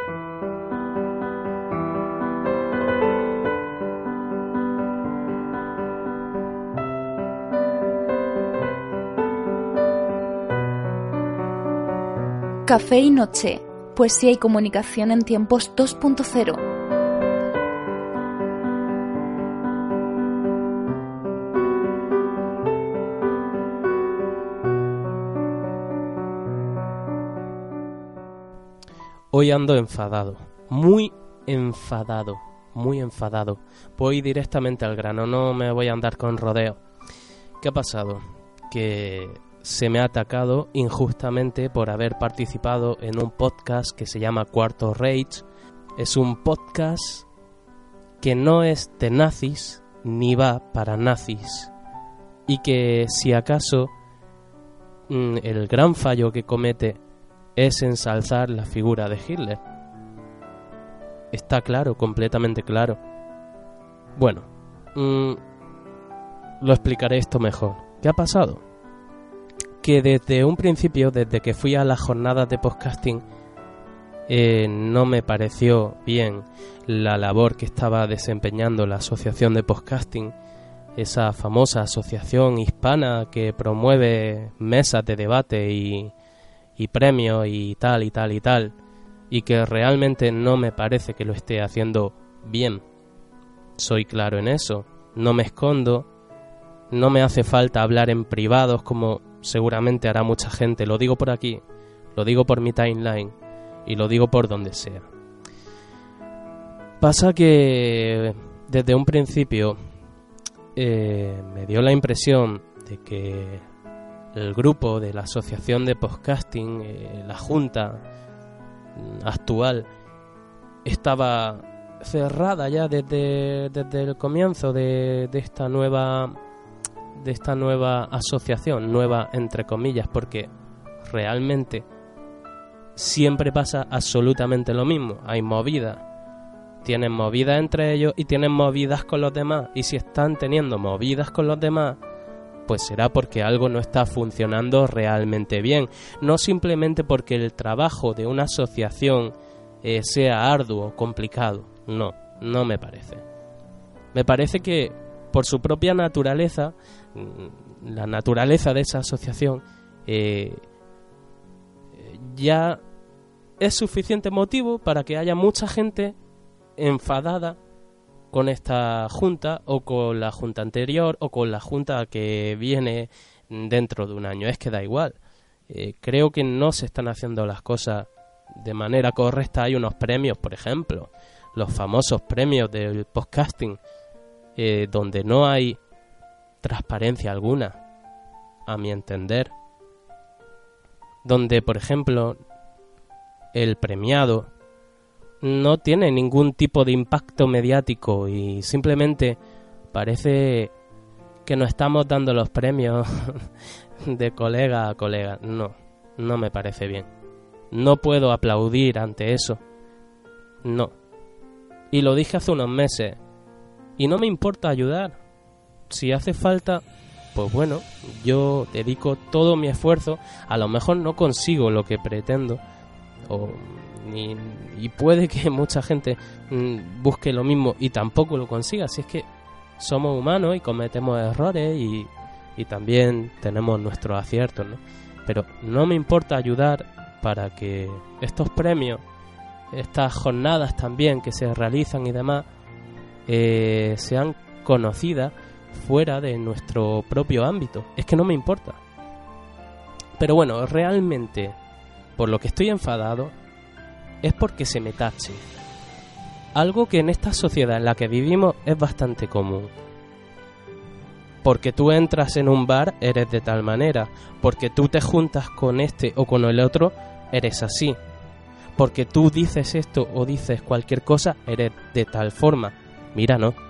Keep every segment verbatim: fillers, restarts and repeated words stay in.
Café y Noche, poesía y comunicación en tiempos dos punto cero. Hoy ando enfadado, muy enfadado, muy enfadado. Voy directamente al grano, no me voy a andar con rodeo. ¿Qué ha pasado? Que se me ha atacado injustamente por haber participado en un podcast que se llama Cuarto Rage. Es un podcast que no es de nazis ni va para nazis, y que si acaso el gran fallo que comete es ensalzar la figura de Hitler. Está claro, completamente claro. Bueno, mmm, lo explicaré esto mejor. ¿Qué ha pasado? Que desde un principio, desde que fui a las jornadas de podcasting, eh, no me pareció bien la labor que estaba desempeñando la Asociación de Podcasting, esa famosa asociación hispana que promueve mesas de debate y, y premios y tal y tal y tal, y que realmente no me parece que lo esté haciendo bien. Soy claro en eso, no me escondo, no me hace falta hablar en privados como seguramente hará mucha gente. Lo digo por aquí, lo digo por mi timeline y lo digo por donde sea. Pasa que desde un principio eh, me dio la impresión de que el grupo de la Asociación de Podcasting, eh, la junta actual, estaba cerrada ya desde, desde el comienzo de, de esta nueva de esta nueva asociación, nueva entre comillas, porque realmente siempre pasa absolutamente lo mismo. Hay movidas, tienen movidas entre ellos y tienen movidas con los demás, y si están teniendo movidas con los demás, pues será porque algo no está funcionando realmente bien, no simplemente porque el trabajo de una asociación eh, sea arduo, complicado. No, no me parece. Me parece que por su propia naturaleza, la naturaleza de esa asociación, eh, ya es suficiente motivo para que haya mucha gente enfadada con esta junta, o con la junta anterior, o con la junta que viene dentro de un año. Es que da igual. Eh, creo que no se están haciendo las cosas de manera correcta. Hay unos premios, por ejemplo, los famosos premios del podcasting, eh, donde no hay transparencia alguna, a mi entender. Donde, por ejemplo, el premiado no tiene ningún tipo de impacto mediático y simplemente parece que nos estamos dando los premios de colega a colega. No, no me parece bien. No puedo aplaudir ante eso. No. Y lo dije hace unos meses. Y no me importa ayudar. Si hace falta, pues bueno, yo dedico todo mi esfuerzo. A lo mejor no consigo lo que pretendo, o ni, y puede que mucha gente mmm, busque lo mismo y tampoco lo consiga. Si es que somos humanos y cometemos errores, y, y también tenemos nuestros aciertos, ¿no? Pero no me importa ayudar para que estos premios, estas jornadas también que se realizan y demás, eh, sean conocidas fuera de nuestro propio ámbito. Es que no me importa. Pero bueno, realmente por lo que estoy enfadado es porque se me tache. Algo que en esta sociedad en la que vivimos es bastante común. Porque tú entras en un bar, eres de tal manera. Porque tú te juntas con este o con el otro, eres así. Porque tú dices esto o dices cualquier cosa, eres de tal forma. Mira, no.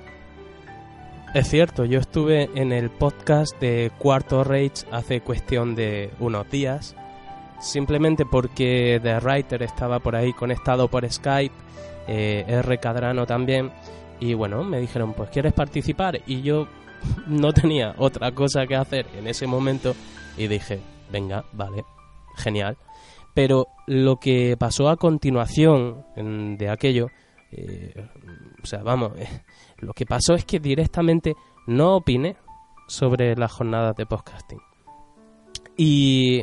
Es cierto, yo estuve en el podcast de Cuarto Rage hace cuestión de unos días, simplemente porque The Writer estaba por ahí conectado por Skype, eh, R. Cadrano también, y bueno, me dijeron, pues ¿quieres participar? Y yo no tenía otra cosa que hacer en ese momento y dije, venga, vale, genial. Pero lo que pasó a continuación en, de aquello, eh, o sea, vamos, eh, lo que pasó es que directamente no opiné sobre las jornadas de podcasting. Y,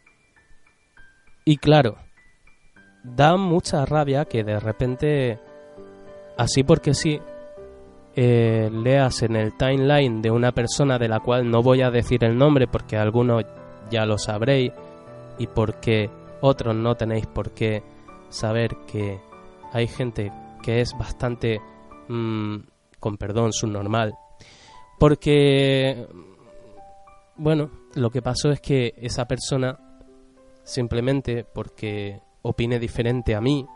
y claro, da mucha rabia que de repente, así porque sí, eh, leas en el timeline de una persona de la cual no voy a decir el nombre porque algunos ya lo sabréis y porque otros no tenéis por qué saber que hay gente que es bastante, mmm, con perdón, subnormal. Porque, bueno, lo que pasó es que esa persona, simplemente porque opine diferente a mí,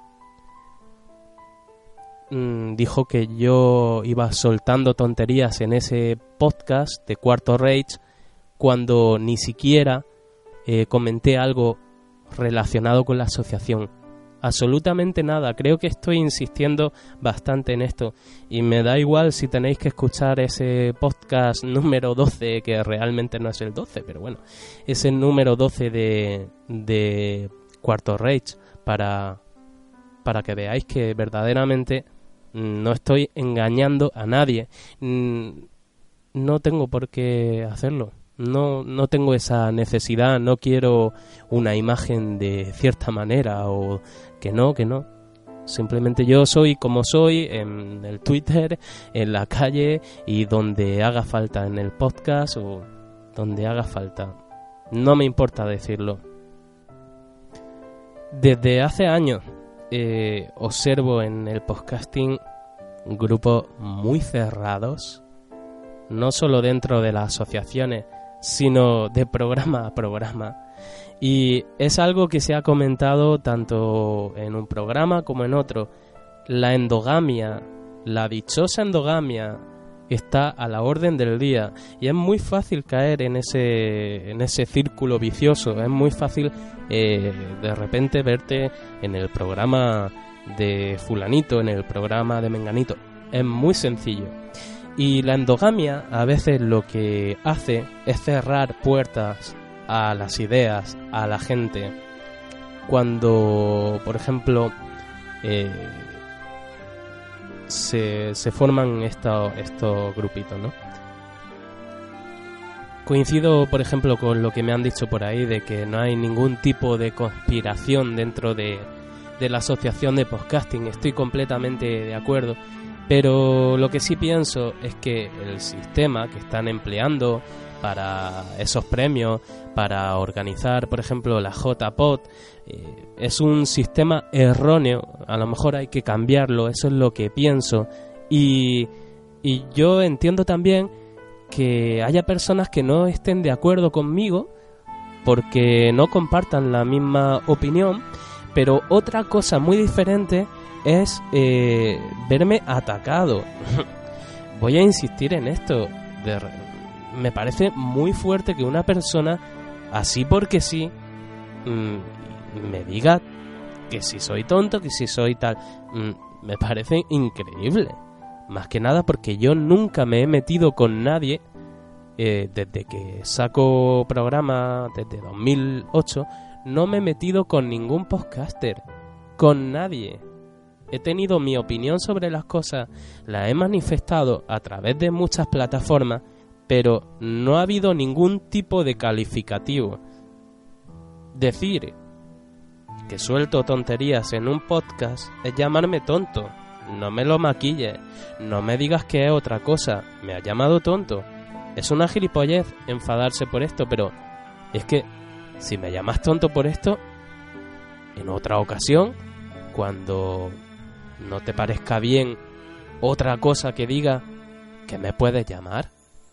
mmm, dijo que yo iba soltando tonterías en ese podcast de Cuarto Rage cuando ni siquiera eh, comenté algo relacionado con la asociación. Absolutamente nada. Creo que estoy insistiendo bastante en esto y me da igual si tenéis que escuchar ese podcast número doce, que realmente no es el doce, pero bueno, ese número doce de, de Cuarto Rage para, para que veáis que verdaderamente no estoy engañando a nadie. No tengo por qué hacerlo. No, no tengo esa necesidad, no quiero una imagen de cierta manera o que no, que no. Simplemente yo soy como soy en el Twitter, en la calle y donde haga falta en el podcast o donde haga falta. No me importa decirlo. Desde hace años eh, observo en el podcasting grupos muy cerrados, no solo dentro de las asociaciones, sino de programa a programa. Y es algo que se ha comentado tanto en un programa como en otro. La endogamia, la dichosa endogamia, está a la orden del día. Y es muy fácil caer en ese, en ese círculo vicioso. Es muy fácil eh, de repente verte en el programa de fulanito, en el programa de menganito. Es muy sencillo. Y la endogamia a veces lo que hace es cerrar puertas a las ideas, a la gente. Cuando, por ejemplo, eh, se, se forman estos, estos grupitos, ¿no? Coincido, por ejemplo, con lo que me han dicho por ahí de que no hay ningún tipo de conspiración dentro de, de la asociación de podcasting. Estoy completamente de acuerdo. Pero lo que sí pienso es que el sistema que están empleando para esos premios, para organizar, por ejemplo, la J-Pod, eh, es un sistema erróneo. A lo mejor hay que cambiarlo, eso es lo que pienso. Y, y yo entiendo también que haya personas que no estén de acuerdo conmigo porque no compartan la misma opinión, pero otra cosa muy diferente es eh, verme atacado. Voy a insistir en esto. De, me parece muy fuerte que una persona, así porque sí, mmm, me diga que si soy tonto, que si soy tal. Mmm, me parece increíble. Más que nada porque yo nunca me he metido con nadie eh, desde que saco programa, desde dos mil ocho, no me he metido con ningún podcaster, con nadie. He tenido mi opinión sobre las cosas, la he manifestado a través de muchas plataformas, pero no ha habido ningún tipo de calificativo. Decir que suelto tonterías en un podcast es llamarme tonto. No me lo maquilles, no me digas que es otra cosa. Me ha llamado tonto. Es una gilipollez enfadarse por esto, pero es que si me llamas tonto por esto, en otra ocasión, cuando no te parezca bien otra cosa que diga, que me puedes llamar.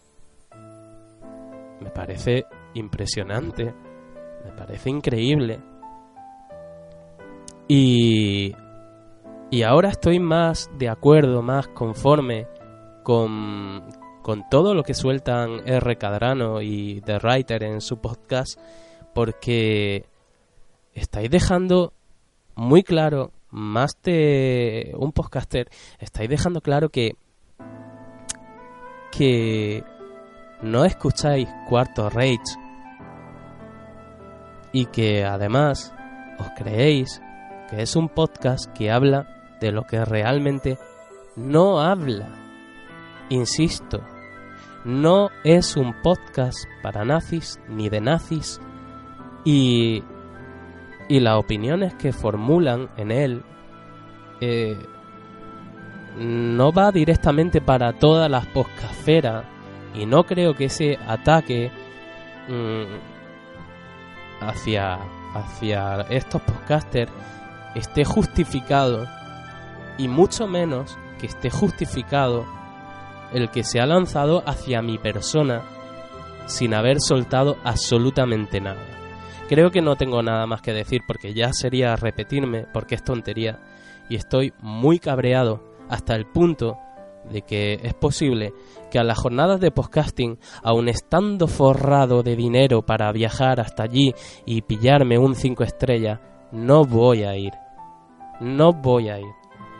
Me parece impresionante, me parece increíble. Y, y ahora estoy más de acuerdo, más conforme con, con todo lo que sueltan R. Cadrano y The Writer en su podcast, porque estáis dejando muy claro, más de un podcaster, estáis dejando claro que que no escucháis Cuarto Rage y que además os creéis que es un podcast que habla de lo que realmente no habla. Insisto, no es un podcast para nazis ni de nazis, y, y las opiniones que formulan en él eh, no va directamente para todas las podcastferas, y no creo que ese ataque mmm, hacia, hacia estos podcasters esté justificado, y mucho menos que esté justificado el que se ha lanzado hacia mi persona sin haber soltado absolutamente nada. Creo que no tengo nada más que decir, porque ya sería repetirme, porque es tontería, y estoy muy cabreado hasta el punto de que es posible que a las jornadas de podcasting, aun estando forrado de dinero para viajar hasta allí y pillarme un cinco estrellas, no voy a ir. No voy a ir.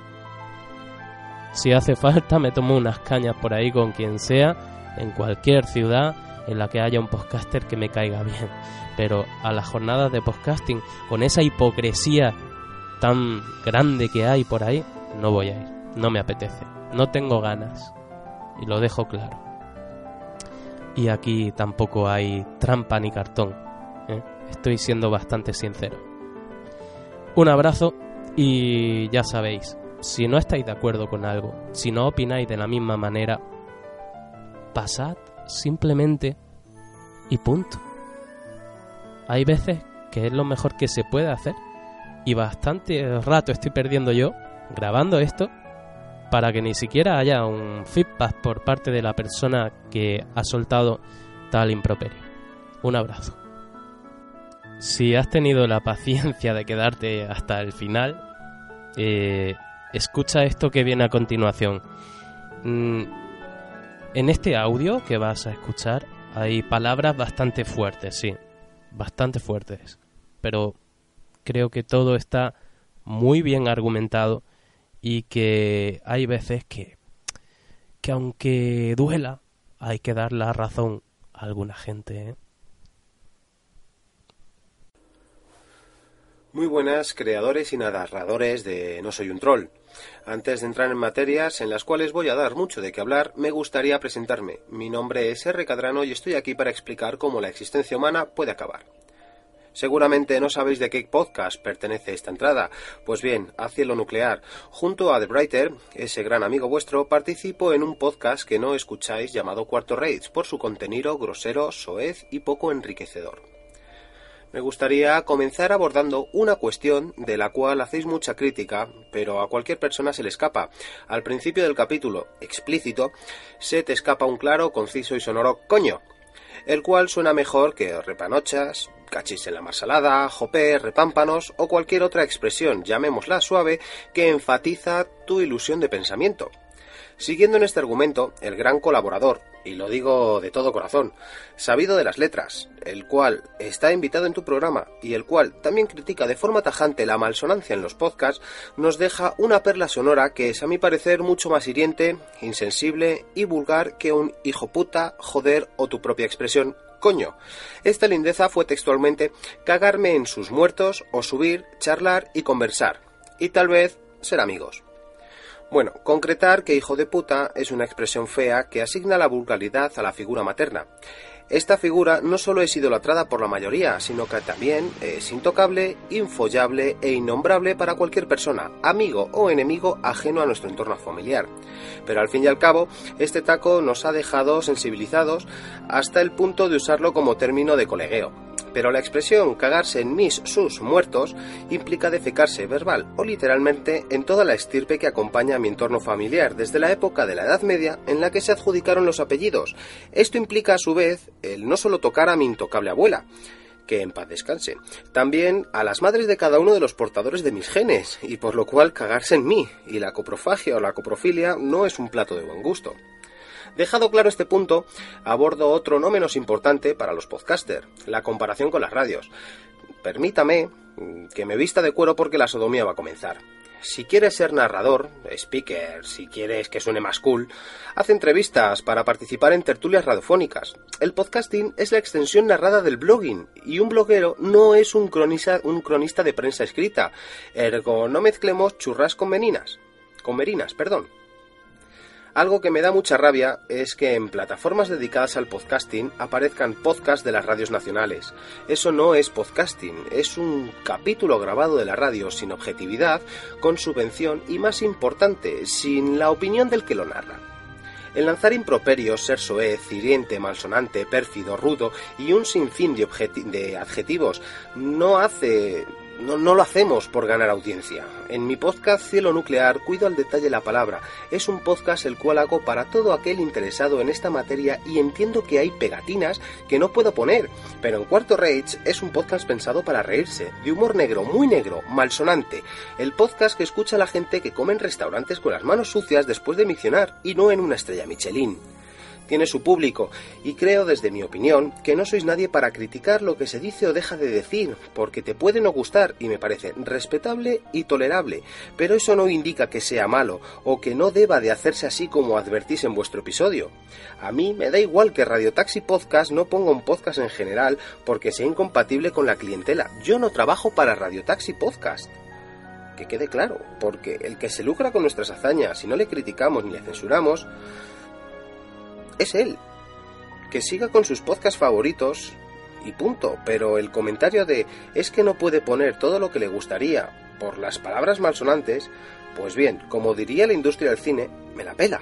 Si hace falta me tomo unas cañas por ahí con quien sea, en cualquier ciudad en la que haya un podcaster que me caiga bien. Pero a las jornadas de podcasting, con esa hipocresía tan grande que hay por ahí, no voy a ir. No me apetece. No tengo ganas. Y lo dejo claro. Y aquí tampoco hay trampa ni cartón, ¿eh? Estoy siendo bastante sincero. Un abrazo y ya sabéis, si no estáis de acuerdo con algo, si no opináis de la misma manera, pasad simplemente y punto. Hay veces que es lo mejor que se puede hacer, y bastante rato estoy perdiendo yo grabando esto para que ni siquiera haya un feedback por parte de la persona que ha soltado tal improperio. Un abrazo. Si has tenido la paciencia de quedarte hasta el final, eh, escucha esto que viene a continuación. Mm, en este audio que vas a escuchar hay palabras bastante fuertes, sí, bastante fuertes, pero creo que todo está muy bien argumentado, y que hay veces que, que aunque duela, hay que dar la razón a alguna gente, ¿eh? Muy buenas, creadores y narradores de No Soy un Troll. Antes de entrar en materias en las cuales voy a dar mucho de qué hablar, me gustaría presentarme. Mi nombre es R. Cadrano y estoy aquí para explicar cómo la existencia humana puede acabar. Seguramente no sabéis de qué podcast pertenece esta entrada. Pues bien, a Cielo Nuclear, junto a The Brighter, ese gran amigo vuestro, participo en un podcast que no escucháis llamado Cuarto Raids, por su contenido grosero, soez y poco enriquecedor. Me gustaría comenzar abordando una cuestión de la cual hacéis mucha crítica, pero a cualquier persona se le escapa. Al principio del capítulo explícito, se te escapa un claro, conciso y sonoro coño, el cual suena mejor que repanochas, cachis en la marsalada, jopé, repámpanos o cualquier otra expresión, llamémosla suave, que enfatiza tu ilusión de pensamiento. Siguiendo en este argumento, el gran colaborador, y lo digo de todo corazón, sabido de las letras, el cual está invitado en tu programa y el cual también critica de forma tajante la malsonancia en los podcasts, nos deja una perla sonora que es a mi parecer mucho más hiriente, insensible y vulgar que un hijo puta, joder o tu propia expresión coño. Esta lindeza fue textualmente cagarme en sus muertos o subir, charlar y conversar, y tal vez ser amigos. Bueno, concretar que hijo de puta es una expresión fea que asigna la vulgaridad a la figura materna. Esta figura no solo es idolatrada por la mayoría, sino que también es intocable, infollable e innombrable para cualquier persona, amigo o enemigo ajeno a nuestro entorno familiar. Pero al fin y al cabo, este taco nos ha dejado sensibilizados hasta el punto de usarlo como término de colegueo. Pero la expresión cagarse en mis, sus muertos implica defecarse verbal o literalmente en toda la estirpe que acompaña a mi entorno familiar, desde la época de la Edad Media en la que se adjudicaron los apellidos. Esto implica a su vez el no solo tocar a mi intocable abuela, que en paz descanse, también a las madres de cada uno de los portadores de mis genes, y por lo cual cagarse en mí, y la coprofagia o la coprofilia no es un plato de buen gusto. Dejado claro este punto, abordo otro no menos importante para los podcasters, la comparación con las radios. Permítame que me vista de cuero porque la sodomía va a comenzar. Si quieres ser narrador, speaker, si quieres que suene más cool, haz entrevistas para participar en tertulias radiofónicas. El podcasting es la extensión narrada del blogging, y un bloguero no es un cronista, un cronista de prensa escrita. Ergo, no mezclemos churras con meninas. Con merinas, perdón. Algo que me da mucha rabia es que en plataformas dedicadas al podcasting aparezcan podcasts de las radios nacionales. Eso no es podcasting, es un capítulo grabado de la radio sin objetividad, con subvención y, más importante, sin la opinión del que lo narra. El lanzar improperios, ser soez, hiriente, malsonante, pérfido, rudo y un sinfín de, de adjetivos no hace... No, no lo hacemos por ganar audiencia. En mi podcast Cielo Nuclear cuido al detalle la palabra. Es un podcast el cual hago para todo aquel interesado en esta materia y entiendo que hay pegatinas que no puedo poner. Pero en Cuarto Rage es un podcast pensado para reírse, de humor negro, muy negro, malsonante. El podcast que escucha a la gente que come en restaurantes con las manos sucias después de miccionar y no en una estrella Michelin. Tiene su público, y creo, desde mi opinión, que no sois nadie para criticar lo que se dice o deja de decir, porque te puede no gustar y me parece respetable y tolerable, pero eso no indica que sea malo o que no deba de hacerse así como advertís en vuestro episodio. A mí me da igual que Radio Taxi Podcast no ponga un podcast en general porque sea incompatible con la clientela. Yo no trabajo para Radio Taxi Podcast. Que quede claro, porque el que se lucra con nuestras hazañas, si no le criticamos ni le censuramos, es él. Que siga con sus podcasts favoritos y punto. Pero el comentario de es que no puede poner todo lo que le gustaría por las palabras malsonantes, pues bien, como diría la industria del cine, me la pela.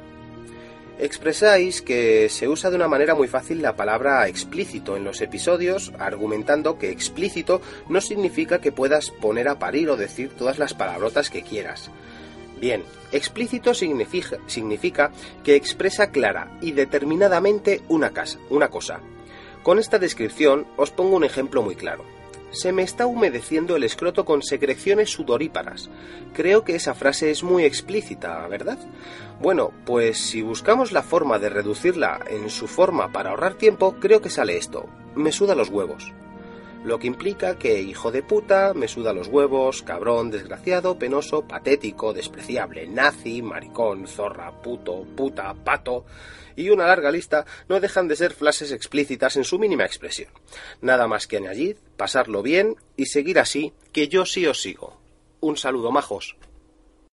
Expresáis que se usa de una manera muy fácil la palabra explícito en los episodios, argumentando que explícito no significa que puedas poner a parir o decir todas las palabrotas que quieras. Bien, explícito significa, significa que expresa clara y determinadamente una, casa, una cosa. Con esta descripción os pongo un ejemplo muy claro. Se me está humedeciendo el escroto con secreciones sudoríparas. Creo que esa frase es muy explícita, ¿verdad? Bueno, pues si buscamos la forma de reducirla en su forma para ahorrar tiempo, creo que sale esto. Me suda los huevos. Lo que implica que hijo de puta, me suda los huevos, cabrón, desgraciado, penoso, patético, despreciable, nazi, maricón, zorra, puto, puta, pato y una larga lista no dejan de ser frases explícitas en su mínima expresión. Nada más que añadir, pasarlo bien y seguir así, que yo sí os sigo. Un saludo, majos.